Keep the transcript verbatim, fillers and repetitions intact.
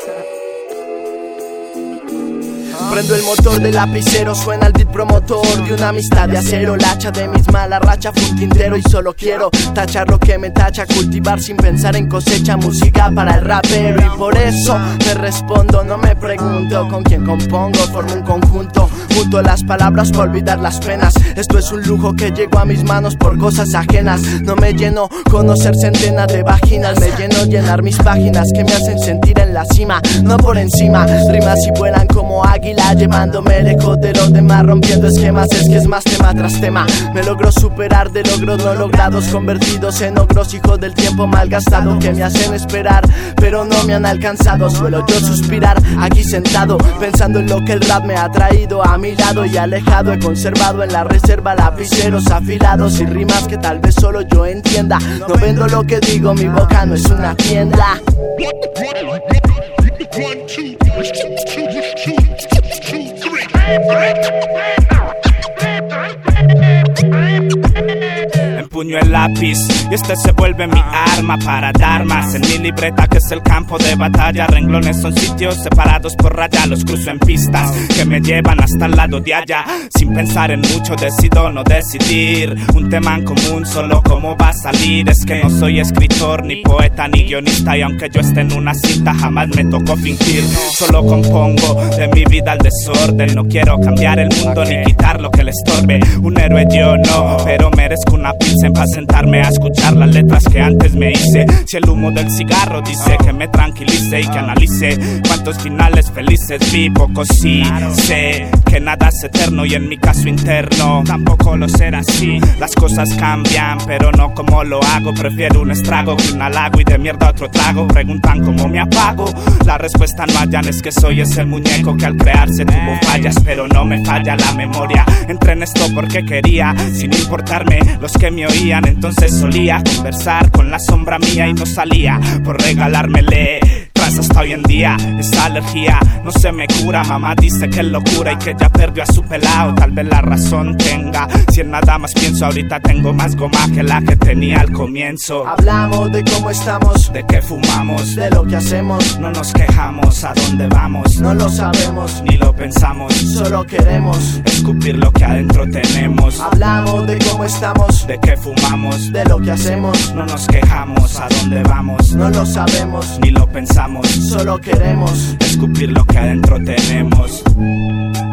Prendo el motor del lapicero, suena el beat promotor de una amistad de acero. La hacha de mis malas rachas fue un tintero y solo quiero tachar lo que me tacha, cultivar sin pensar en cosecha, música para el rapero. Y por eso me respondo, no me pregunto con quién compongo, formo un conjunto, junto las palabras para olvidar las penas. Esto es un lujo que llegó a mis manos por cosas ajenas. No me lleno conocer centenas de vaginas, me lleno llenar mis páginas que me hacen sentir en la cima, no por encima. Rimas y vuelan como águila, llevándome el eco de los demás, rompiendo esquemas. Es que es más tema tras tema. Me logro superar de logros no logrados, convertidos en ogros, hijos del tiempo malgastado, que me hacen esperar, pero no me han alcanzado. Suelo yo suspirar aquí sentado, pensando en lo que el rap me ha traído a mi lado y alejado. He conservado en la reserva lapiceros afilados y rimas que tal vez solo yo entienda. No vendo lo que digo, mi boca no es una tienda. One, two, two, two, two, two, three. Empuño el lápiz y este se vuelve mi arma para dar más. En mi libreta que es el campo de batalla, renglones son sitios separados por raya. Los cruzo en pistas que me llevan hasta el lado de allá. Sin pensar en mucho decido no decidir un tema en común, solo cómo va a salir. Es que no soy escritor, ni poeta, ni guionista, y aunque yo esté en una cinta jamás me tocó fingir. Solo compongo de mi vida el desorden. No quiero cambiar el mundo ni quitar lo que le estorbe. Un héroe yo no, pero merezco una pilsen para sentarme a escuchar las letras que antes me hice. Si el humo del cigarro dice que me tranquilice y que analice cuántos finales felices vi, poco sí sé que nada es eterno y en mi caso interno tampoco lo será así. Las cosas cambian pero no como lo hago. Prefiero un estrago que un halago y de mierda otro trago. Preguntan cómo me apago, la respuesta no hallan. Es que soy ese muñeco que al crearse tuvo fallas, pero no me falla la memoria. Entré en esto porque quería, sin importarme los que me oían. Entonces solía conversar con la sombra mía y no salía por regalármele. Tras hasta hoy en día esa alergia no se me cura. Mamá dice que es locura y que ya perdió a su pelao. Tal vez la razón tenga, si en nada más pienso ahorita tengo más goma que la que tenía al comienzo. Hablamos de cómo estamos, de qué fumamos, de lo que hacemos. No nos quejamos, a dónde vamos no lo sabemos, ni lo pensamos. Solo queremos escupir lo que adentro tenemos. Hablamos de cómo estamos, de qué fumamos, de lo que hacemos. No nos quejamos, a dónde vamos no lo sabemos, ni lo pensamos. Solo queremos escupir lo que adentro tenemos.